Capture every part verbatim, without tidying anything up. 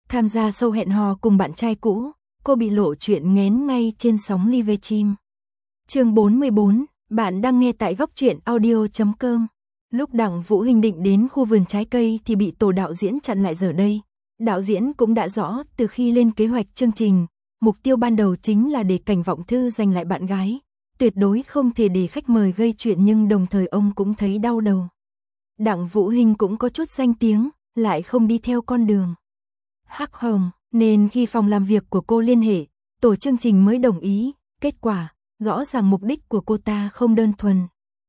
Tham gia show hẹn hò cùng bạn trai cũ, cô bị lộ chuyện nghén ngay trên sóng live stream. Chương bốn mươi bốn, bạn đang nghe tại góc truyện audio chấm com. Lúc Đặng Vũ Hinh định đến khu vườn trái cây thì bị tổ đạo diễn chặn lại giờ đây. Đạo diễn cũng đã rõ từ khi lên kế hoạch chương trình, mục tiêu ban đầu chính là để Cảnh Vọng Thư giành lại bạn gái. Tuyệt đối không thể để khách mời gây chuyện, nhưng đồng thời ông cũng thấy đau đầu. Đặng Vũ Hinh cũng có chút danh tiếng, lại không đi theo con đường hắc hồng, nên khi phòng làm việc của cô liên hệ, tổ chương trình mới đồng ý. Kết quả, rõ ràng mục đích của cô ta không đơn thuần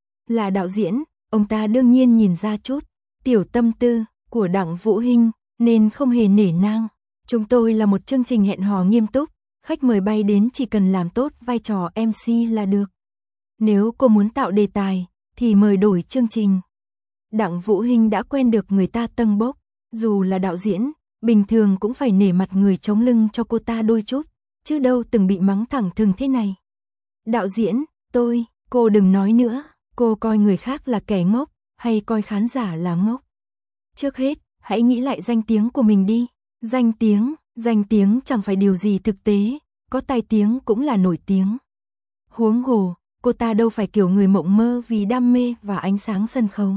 là đạo diễn, ông ta đương nhiên nhìn ra chút tiểu tâm tư của Đặng Vũ Hinh, nên không hề nể nang. Chúng tôi là một chương trình hẹn hò nghiêm túc, khách mời bay đến chỉ cần làm tốt vai trò em xê là được. Nếu cô muốn tạo đề tài, thì mời đổi chương trình. Đặng Vũ Hinh đã quen được người ta tâng bốc, dù là đạo diễn, bình thường cũng phải nể mặt người chống lưng cho cô ta đôi chút, chứ đâu từng bị mắng thẳng thừng thế này. Đạo diễn, tôi, cô đừng nói nữa, cô coi người khác là kẻ ngốc, hay coi khán giả là ngốc. Trước hết, hãy nghĩ lại danh tiếng của mình đi. Danh tiếng, danh tiếng chẳng phải điều gì thực tế, có tai tiếng cũng là nổi tiếng. Huống hồ, cô ta đâu phải kiểu người mộng mơ vì đam mê và ánh sáng sân khấu.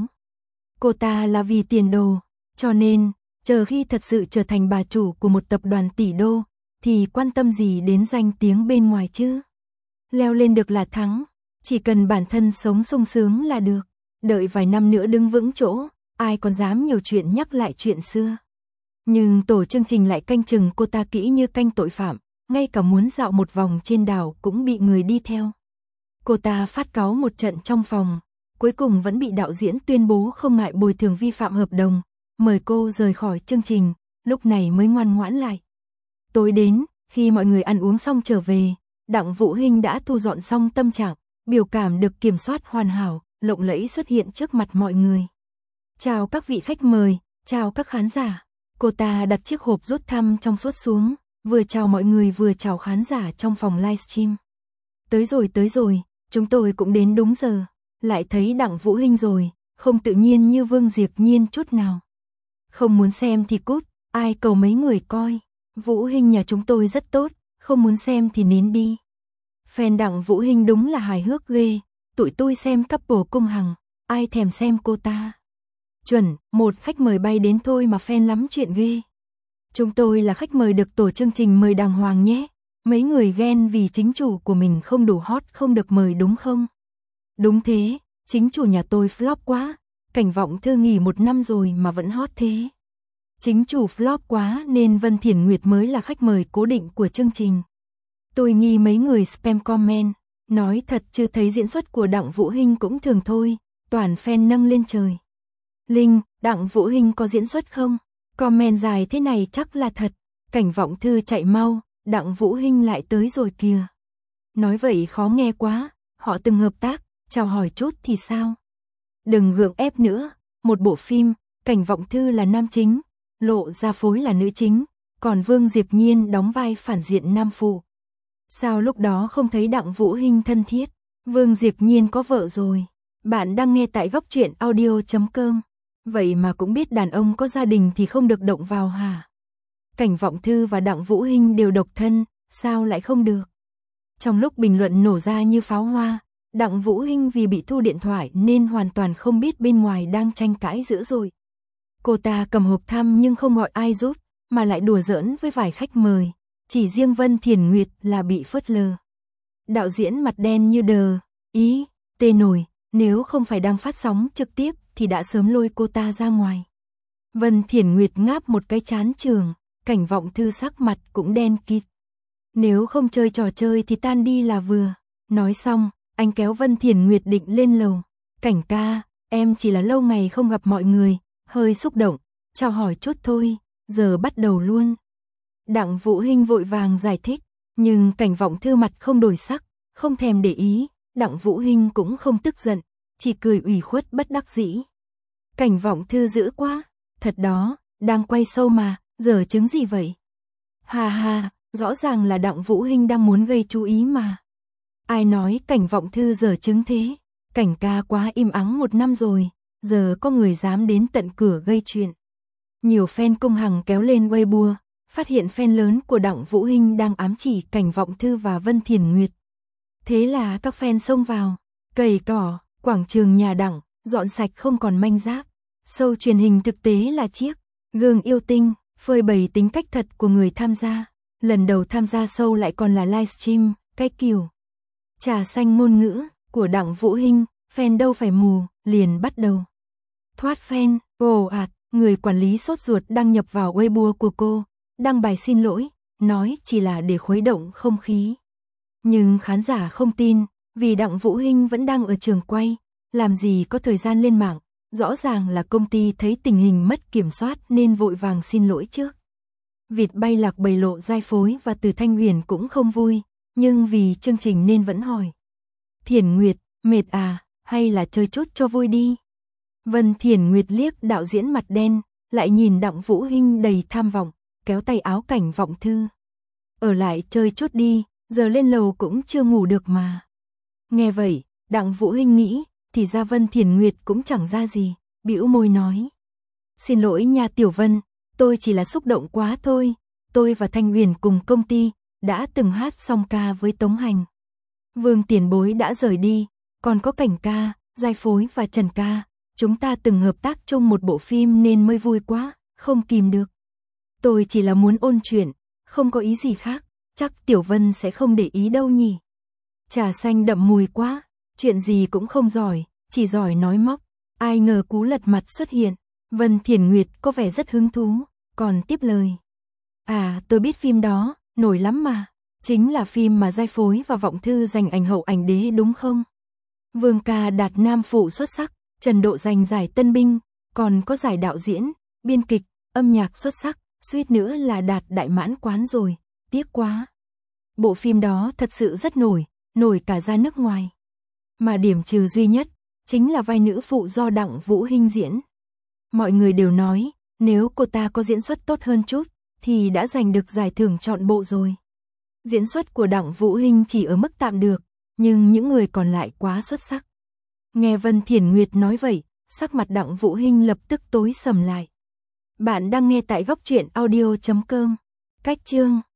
Cô ta là vì tiền đồ, cho nên, chờ khi thật sự trở thành bà chủ của một tập đoàn tỷ đô, thì quan tâm gì đến danh tiếng bên ngoài chứ? Leo lên được là thắng, chỉ cần bản thân sống sung sướng là được. Đợi vài năm nữa đứng vững chỗ, ai còn dám nhiều chuyện nhắc lại chuyện xưa. Nhưng tổ chương trình lại canh chừng cô ta kỹ như canh tội phạm, ngay cả muốn dạo một vòng trên đảo cũng bị người đi theo. Cô ta phát cáu một trận trong phòng, cuối cùng vẫn bị đạo diễn tuyên bố không ngại bồi thường vi phạm hợp đồng, mời cô rời khỏi chương trình, lúc này mới ngoan ngoãn lại. Tối đến, khi mọi người ăn uống xong trở về, Đặng Vũ Hinh đã thu dọn xong tâm trạng, biểu cảm được kiểm soát hoàn hảo, lộng lẫy xuất hiện trước mặt mọi người. Chào các vị khách mời, chào các khán giả. Cô ta đặt chiếc hộp rút thăm trong suốt xuống, vừa chào mọi người vừa chào khán giả trong phòng livestream. Tới rồi tới rồi, chúng tôi cũng đến đúng giờ. Lại thấy Đặng Vũ Hinh rồi, không tự nhiên như Vương Diệp Nhiên chút nào. Không muốn xem thì cút, ai cầu mấy người coi. Vũ Hinh nhà chúng tôi rất tốt, không muốn xem thì nín đi. Fan Đặng Vũ Hinh đúng là hài hước ghê, tụi tôi xem couple cung hằng, ai thèm xem cô ta. Chuẩn, một khách mời bay đến thôi mà fan lắm chuyện ghê. Chúng tôi là khách mời được tổ chương trình mời đàng hoàng nhé. Mấy người ghen vì chính chủ của mình không đủ hot không được mời đúng không? Đúng thế, chính chủ nhà tôi flop quá, Cảnh Vọng Thư nghỉ một năm rồi mà vẫn hot thế. Chính chủ flop quá nên Vân Thiển Nguyệt mới là khách mời cố định của chương trình. Tôi nghi mấy người spam comment, nói thật chứ thấy diễn xuất của Đặng Vũ Hinh cũng thường thôi, toàn fan nâng lên trời. Linh, Đặng Vũ Hinh có diễn xuất không? Comment dài thế này chắc là thật. Cảnh Vọng Thư chạy mau, Đặng Vũ Hinh lại tới rồi kìa. Nói vậy khó nghe quá, họ từng hợp tác, chào hỏi chút thì sao? Đừng gượng ép nữa, một bộ phim, Cảnh Vọng Thư là nam chính, Lộ Gia Phối là nữ chính, còn Vương Diệp Nhiên đóng vai phản diện nam phụ. Sao lúc đó không thấy Đặng Vũ Hinh thân thiết? Vương Diệp Nhiên có vợ rồi. Bạn đang nghe tại góc truyện audio chấm com. Vậy mà cũng biết đàn ông có gia đình thì không được động vào hả? Cảnh Vọng Thư và Đặng Vũ Hinh đều độc thân, sao lại không được? Trong lúc bình luận nổ ra như pháo hoa, Đặng Vũ Hinh vì bị thu điện thoại nên hoàn toàn không biết bên ngoài đang tranh cãi dữ dội. Cô ta cầm hộp thăm nhưng không gọi ai giúp, mà lại đùa giỡn với vài khách mời, chỉ riêng Vân Thiển Nguyệt là bị phớt lờ. Đạo diễn mặt đen như đờ, ý, tê nổi, nếu không phải đang phát sóng trực tiếp thì đã sớm lôi cô ta ra ngoài. Vân Thiển Nguyệt ngáp một cái chán trường, Cảnh Vọng Thư sắc mặt cũng đen kịt. Nếu không chơi trò chơi thì tan đi là vừa. Nói xong, anh kéo Vân Thiển Nguyệt định lên lầu. Cảnh ca, em chỉ là lâu ngày không gặp mọi người, hơi xúc động, chào hỏi chút thôi, giờ bắt đầu luôn. Đặng Vũ Hinh vội vàng giải thích, nhưng Cảnh Vọng Thư mặt không đổi sắc, không thèm để ý. Đặng Vũ Hinh cũng không tức giận, chỉ cười ủy khuất bất đắc dĩ. Cảnh Vọng Thư dữ quá, thật đó, đang quay show mà, giờ chứng gì vậy? Hà hà, rõ ràng là Đặng Vũ Hinh đang muốn gây chú ý mà. Ai nói Cảnh Vọng Thư giờ chứng thế? Cảnh ca quá im ắng một năm rồi, giờ có người dám đến tận cửa gây chuyện. Nhiều fan cung hằng kéo lên Weibo, phát hiện fan lớn của Đặng Vũ Hinh đang ám chỉ Cảnh Vọng Thư và Vân Thiền Nguyệt. Thế là các fan xông vào, cày cỏ, quảng trường nhà Đặng, dọn sạch không còn manh rác. Show truyền hình thực tế là chiếc gương yêu tinh, phơi bày tính cách thật của người tham gia. Lần đầu tham gia show lại còn là livestream, cái kiểu trà xanh ngôn ngữ của Đặng Vũ Hinh, fan đâu phải mù, liền bắt đầu thoát fan, ồ ạt, người quản lý sốt ruột đăng nhập vào Weibo của cô, đăng bài xin lỗi, nói chỉ là để khuấy động không khí. Nhưng khán giả không tin, vì Đặng Vũ Hinh vẫn đang ở trường quay, làm gì có thời gian lên mạng, rõ ràng là công ty thấy tình hình mất kiểm soát nên vội vàng xin lỗi trước. Vịt bay lạc bầy lộ Giai Phối và Từ Thanh Huyền cũng không vui, nhưng vì chương trình nên vẫn hỏi. Thiền Nguyệt, mệt à, hay là chơi chút cho vui đi? Vân Thiền Nguyệt liếc đạo diễn mặt đen, lại nhìn Đặng Vũ Hinh đầy tham vọng, kéo tay áo Cảnh Vọng Thư. Ở lại chơi chút đi, giờ lên lầu cũng chưa ngủ được mà. Nghe vậy, Đặng Vũ Hinh nghĩ, thì ra Vân Thiền Nguyệt cũng chẳng ra gì, bĩu môi nói. Xin lỗi nha Tiểu Vân, tôi chỉ là xúc động quá thôi, tôi và Thanh Huyền cùng công ty, đã từng hát song ca với Tống Hành. Vương tiền bối đã rời đi, còn có Cảnh ca, Giai Phối và Trần ca, chúng ta từng hợp tác chung một bộ phim nên mới vui quá, không kìm được. Tôi chỉ là muốn ôn chuyện, không có ý gì khác, chắc Tiểu Vân sẽ không để ý đâu nhỉ. Trà xanh đậm mùi quá, chuyện gì cũng không giỏi, chỉ giỏi nói móc, ai ngờ cú lật mặt xuất hiện. Vân Thiền Nguyệt có vẻ rất hứng thú, còn tiếp lời. À, tôi biết phim đó, nổi lắm mà. Chính là phim mà Giai Phối và Vọng Thư giành ảnh hậu ảnh đế đúng không? Vương ca đạt nam phụ xuất sắc, Trần Độ giành giải tân binh, còn có giải đạo diễn, biên kịch, âm nhạc xuất sắc, suýt nữa là đạt đại mãn quán rồi, tiếc quá. Bộ phim đó thật sự rất nổi, nổi cả ra nước ngoài. Mà điểm trừ duy nhất, chính là vai nữ phụ do Đặng Vũ Hinh diễn. Mọi người đều nói, nếu cô ta có diễn xuất tốt hơn chút, thì đã giành được giải thưởng trọn bộ rồi. Diễn xuất của Đặng Vũ Hinh chỉ ở mức tạm được, nhưng những người còn lại quá xuất sắc. Nghe Vân Thiền Nguyệt nói vậy, sắc mặt Đặng Vũ Hinh lập tức tối sầm lại. Bạn đang nghe tại góc truyện audio chấm com. Cách chương